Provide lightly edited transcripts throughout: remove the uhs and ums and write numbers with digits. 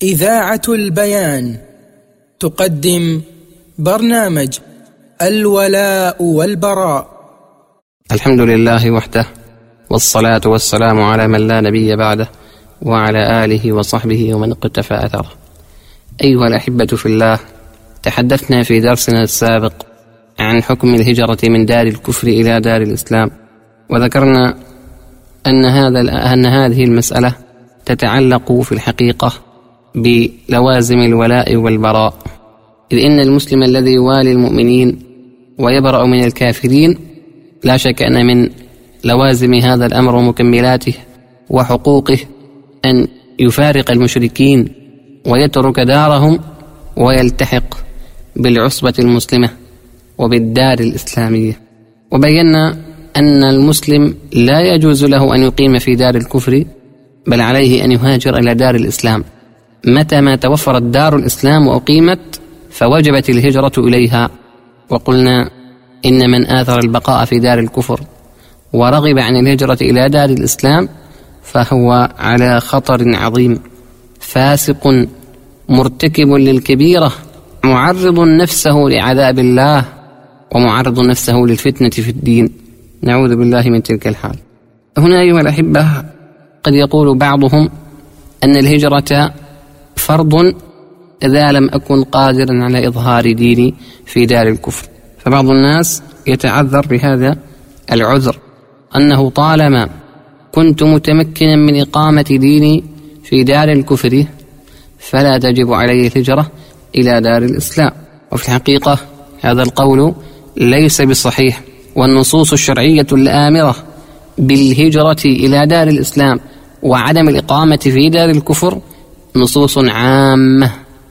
إذاعة البيان تقدم برنامج الولاء والبراء. الحمد لله وحده، والصلاة والسلام على من لا نبي بعده، وعلى آله وصحبه ومن اقتفى أثره. أيها الأحبة في الله، تحدثنا في درسنا السابق عن حكم الهجرة من دار الكفر إلى دار الإسلام، وذكرنا أن هذه المسألة تتعلق في الحقيقة بلوازم الولاء والبراء، إذ إن المسلم الذي يوالي المؤمنين ويبرأ من الكافرين لا شك أن من لوازم هذا الأمر ومكملاته وحقوقه أن يفارق المشركين ويترك دارهم ويلتحق بالعصبة المسلمة وبالدار الإسلامية. وبينا أن المسلم لا يجوز له أن يقيم في دار الكفر، بل عليه أن يهاجر إلى دار الإسلام. متى ما توفرت دار الإسلام وأقيمت فوجبت الهجرة إليها. وقلنا إن من آثر البقاء في دار الكفر ورغب عن الهجرة إلى دار الإسلام فهو على خطر عظيم، فاسق مرتكب للكبيرة، معرض نفسه لعذاب الله ومعرض نفسه للفتنة في الدين، نعوذ بالله من تلك الحال. هنا أيها الأحبة قد يقول بعضهم أن الهجرة فرض إذا لم أكن قادرا على إظهار ديني في دار الكفر، فبعض الناس يتعذر بهذا العذر أنه طالما كنت متمكنا من إقامة ديني في دار الكفر فلا تجب عليه الهجرة إلى دار الإسلام. وفي الحقيقة هذا القول ليس بصحيح، والنصوص الشرعية الآمرة بالهجرة إلى دار الإسلام وعدم الإقامة في دار الكفر نصوص عامة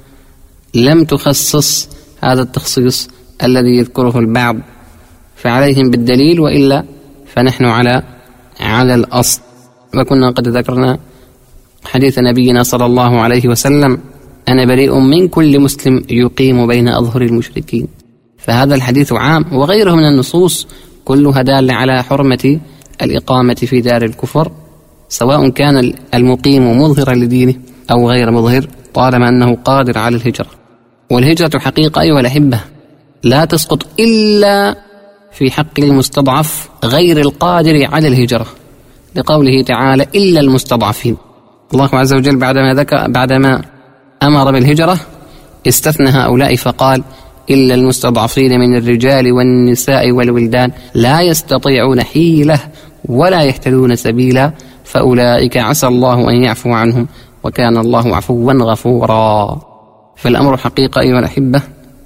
لم تخصص هذا التخصيص الذي يذكره البعض، فعليهم بالدليل، وإلا فنحن على الأصل. وكنا قد ذكرنا حديث نبينا صلى الله عليه وسلم: أنا بريء من كل مسلم يقيم بين أظهر المشركين. فهذا الحديث عام، وغيره من النصوص كلها دالة على حرمة الإقامة في دار الكفر، سواء كان المقيم مظهرا لدينه أو غير مظهر، طالما أنه قادر على الهجرة. والهجرة حقيقة أيها الأحبة لا تسقط إلا في حق المستضعف غير القادر على الهجرة، لقوله تعالى: إلا المستضعفين. الله عز وجل بعدما أمر بالهجرة استثنى هؤلاء فقال: إلا المستضعفين من الرجال والنساء والولدان لا يستطيعون حيلة ولا يهتدون سبيلا فأولئك عسى الله أن يعفو عنهم وكان الله عفوا غفورا. فالأمر حقيقة أيها الأحبة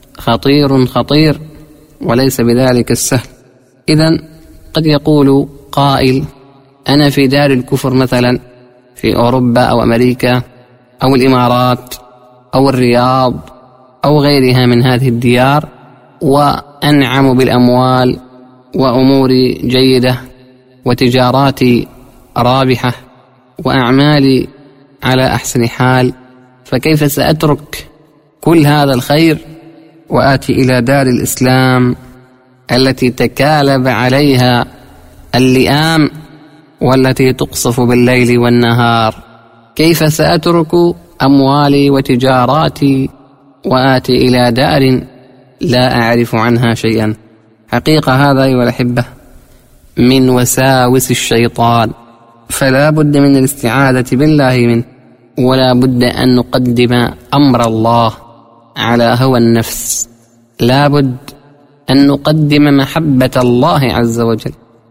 خطير وليس بذلك السهل. إذن قد يقول قائل: أنا في دار الكفر مثلا في أوروبا أو أمريكا أو الإمارات أو الرياض أو غيرها من هذه الديار، وأنعم بالأموال وأموري جيدة وتجاراتي رابحة وأعمالي على أحسن حال، فكيف سأترك كل هذا الخير وآتي إلى دار الإسلام التي تكالب عليها اللئام والتي تقصف بالليل والنهار؟ كيف سأترك أموالي وتجاراتي وآتي إلى دار لا أعرف عنها شيئا؟ حقيقة هذا أيها الأحبة من وساوس الشيطان، فلا بد من الاستعاذة بالله منه، ولا بد أن نقدم أمر الله على هوى النفس، لا بد أن نقدم محبة الله عز وجل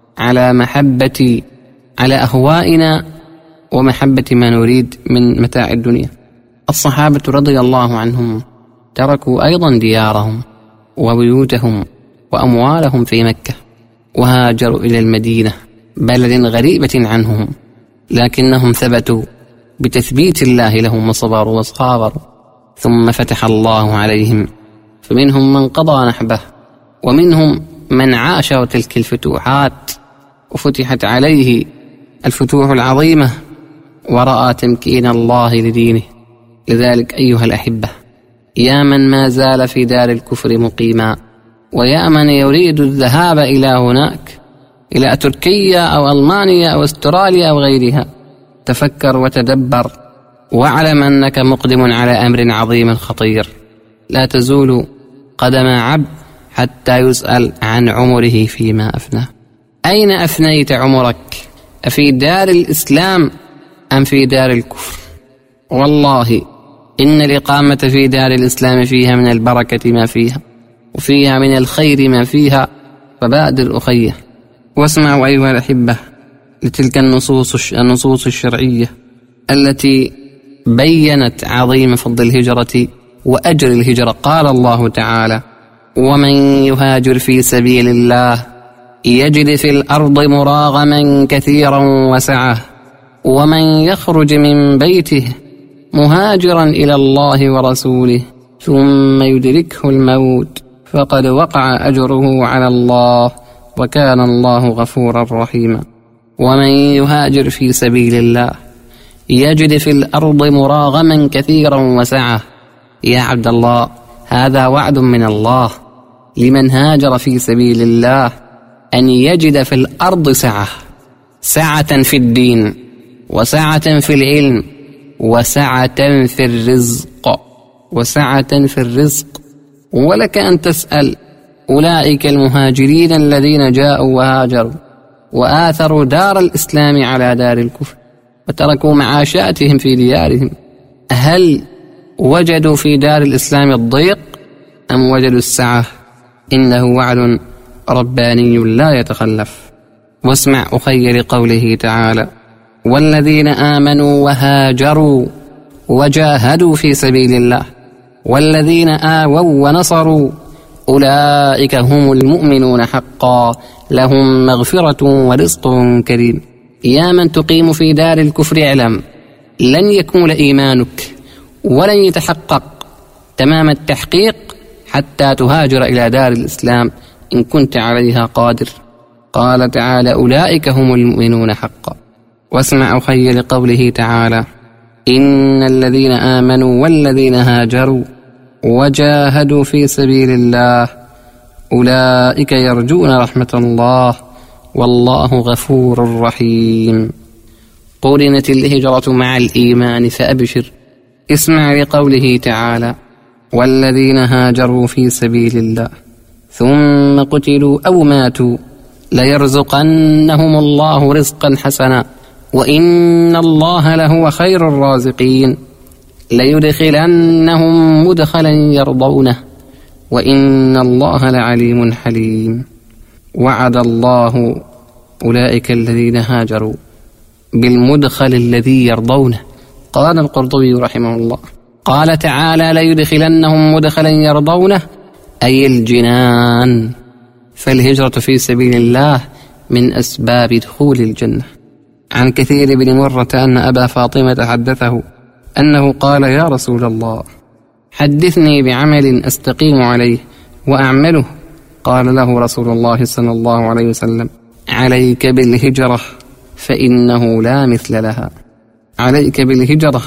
على أهوائنا ومحبة ما نريد من متاع الدنيا. الصحابة رضي الله عنهم تركوا أيضا ديارهم وبيوتهم وأموالهم في مكة وهاجروا إلى المدينة، بلد غريبة عنهم، لكنهم ثبتوا بتثبيت الله لهم وصبروا وصابروا، ثم فتح الله عليهم، فمنهم من قضى نحبه ومنهم من عاش تلك الفتوحات وفتحت عليه الفتوح العظيمة ورأى تمكين الله لدينه. لذلك أيها الأحبة، يا من ما زال في دار الكفر مقيما، ويا من يريد الذهاب إلى هناك، إلى تركيا أو ألمانيا أو أستراليا أو غيرها، تفكر وتدبر واعلم أنك مقدم على أمر عظيم خطير، لا تزول قدم عبد حتى يسأل عن عمره فيما أفناه. أين أفنيت عمرك؟ أفي دار الإسلام أم في دار الكفر؟ والله إن الإقامة في دار الإسلام فيها من البركة ما فيها، وفيها من الخير ما فيها، فبادر أخيه واسمعوا أيها الأحبة لتلك النصوص الشرعية التي بيّنت عظيم فضل الهجرة وأجر الهجرة. قال الله تعالى: ومن يهاجر في سبيل الله يجد في الأرض مراغما كثيرا وسعة، ومن يخرج من بيته مهاجرا إلى الله ورسوله ثم يدركه الموت فقد وقع أجره على الله وكان الله غفورا رحيما. ومن يهاجر في سبيل الله يجد في الأرض مراغما كثيرا وسعة. يا عبد الله، هذا وعد من الله لمن هاجر في سبيل الله أن يجد في الأرض سعة في الدين، وسعة في العلم، وسعة في الرزق. ولك أن تسأل أولئك المهاجرين الذين جاءوا وهاجروا وآثروا دار الإسلام على دار الكفر وتركوا معاشاتهم في ديارهم، هل وجدوا في دار الإسلام الضيق أم وجدوا السعة؟ إنه وعد رباني لا يتخلف. واسمع أخي لقوله تعالى: والذين آمنوا وهاجروا وجاهدوا في سبيل الله والذين آووا ونصروا أولئك هم المؤمنون حقا لهم مغفرة ورزق كريم. يا من تقيم في دار الكفر اعلم لن يكمل إيمانك ولن يتحقق تمام التحقيق حتى تهاجر إلى دار الإسلام إن كنت عليها قادر. قال تعالى: أولئك هم المؤمنون حقا. واسمع أخي لقوله تعالى: إن الذين آمنوا والذين هاجروا وجاهدوا في سبيل الله أولئك يرجون رحمة الله والله غفور رحيم. قرنت الهجرة مع الإيمان فأبشر. اسمع لقوله تعالى: والذين هاجروا في سبيل الله ثم قتلوا أو ماتوا ليرزقنهم الله رزقا حسنا وإن الله لهو خير الرازقين ليدخلنهم مدخلا يرضونه وإن الله لعليم حليم. وعد الله أولئك الذين هاجروا بالمدخل الذي يرضونه. قال القرطبي رحمه الله: قال تعالى: ليدخلنهم مدخلا يرضونه أي الجنان. فالهجرة في سبيل الله من أسباب دخول الجنة. عن كثير بن مرة أن أبا فاطمة حدثه أنه قال: يا رسول الله، حدثني بعمل أستقيم عليه وأعمله. قال له رسول الله صلى الله عليه وسلم: عليك بالهجرة فإنه لا مثل لها. عليك بالهجرة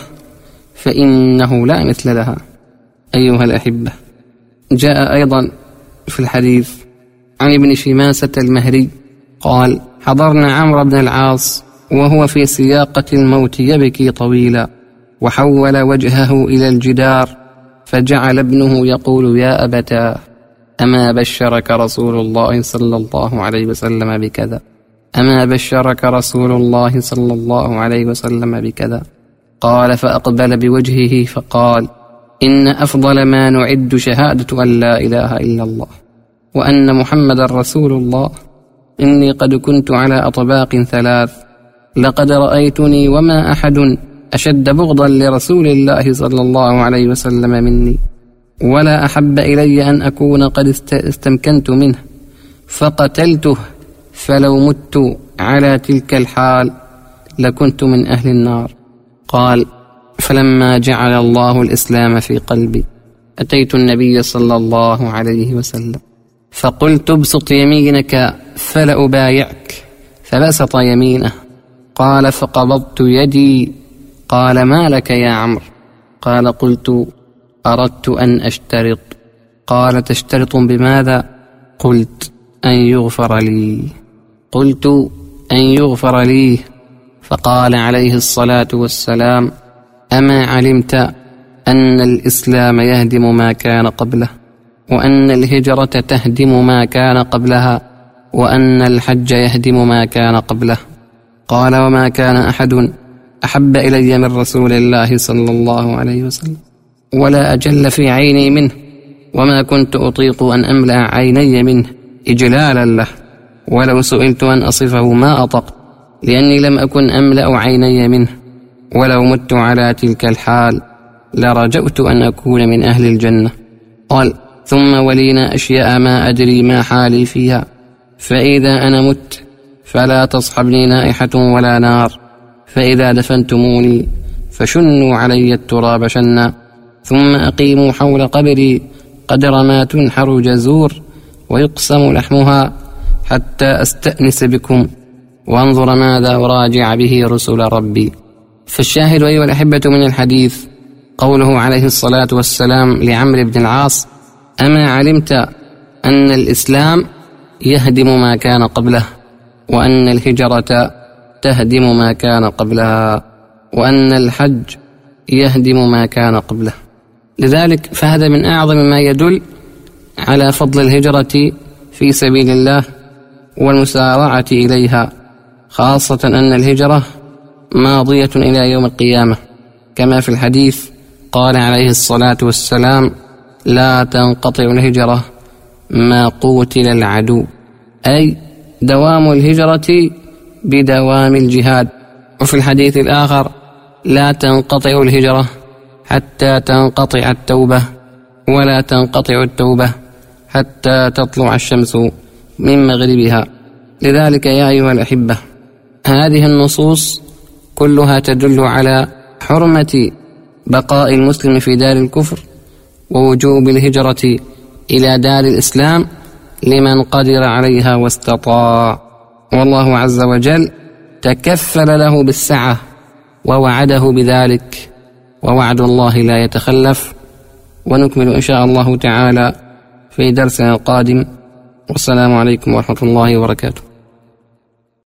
فإنه لا مثل لها. أيها الأحبة، جاء أيضا في الحديث عن ابن شماسة المهري قال: حضرنا عمرو بن العاص وهو في سياقة الموت يبكي طويلا، وحول وجهه إلى الجدار، فجعل ابنه يقول: يا أبتاه، أما بشرك رسول الله صلى الله عليه وسلم بكذا؟ أما بشرك رسول الله صلى الله عليه وسلم بكذا؟ قال: فأقبل بوجهه فقال: إن أفضل ما نعد شهادة أن لا إله إلا الله وأن محمد رسول الله. إني قد كنت على أطباق ثلاث، لقد رأيتني وما أحد أشد بغضا لرسول الله صلى الله عليه وسلم مني، ولا أحب إلي أن أكون قد استمكنت منه فقتلته، فلو مت على تلك الحال لكنت من أهل النار. قال: فلما جعل الله الإسلام في قلبي أتيت النبي صلى الله عليه وسلم فقلت: ابسط يمينك فلأبايعك، فبسط يمينه. قال: فقبضت يدي. قال: ما لك يا عمرو؟ قال: قلت: أردت أن أشترط. قال: تشترط بماذا؟ قلت: أن يغفر لي. قلت: أن يغفر لي. فقال عليه الصلاة والسلام: أما علمت أن الإسلام يهدم ما كان قبله، وأن الهجرة تهدم ما كان قبلها، وأن الحج يهدم ما كان قبله. قال: وما كان أحد أحب إلي من رسول الله صلى الله عليه وسلم، ولا أجل في عيني منه، وما كنت أطيق أن أملأ عيني منه إجلالا له، ولو سئلت أن أصفه ما أطقت، لأني لم أكن أملأ عيني منه، ولو مت على تلك الحال لرجوت أن أكون من أهل الجنة. قال: ثم ولينا أشياء ما أدري ما حالي فيها، فإذا أنا مت فلا تصحبني نائحة ولا نار، فإذا دفنتموني فشنوا علي التراب شنا، ثم أقيموا حول قبري قدر ما تنحر جزور ويقسم لحمها، حتى أستأنس بكم وانظر ماذا أراجع به رسل ربي. فالشاهد أيها الأحبة من الحديث قوله عليه الصلاة والسلام لعمرو بن العاص: أما علمت أن الإسلام يهدم ما كان قبله، وأن الهجرة تهدم ما كان قبلها، وأن الحج يهدم ما كان قبله. لذلك فهذا من أعظم ما يدل على فضل الهجرة في سبيل الله والمسارعة إليها، خاصة أن الهجرة ماضية إلى يوم القيامة، كما في الحديث قال عليه الصلاة والسلام: لا تنقطع الهجرة ما قوتل العدو، أي دوام الهجرة بدوام الجهاد. وفي الحديث الآخر: لا تنقطع الهجرة حتى تنقطع التوبة، ولا تنقطع التوبة حتى تطلع الشمس من مغربها. لذلك يا أيها الأحبة، هذه النصوص كلها تدل على حرمة بقاء المسلم في دار الكفر، ووجوب الهجرة إلى دار الإسلام لمن قدر عليها واستطاع. والله عز وجل تكفل له بالسعة ووعده بذلك، ووعد الله لا يتخلف. ونكمل إن شاء الله تعالى في درسنا القادم، والسلام عليكم ورحمة الله وبركاته.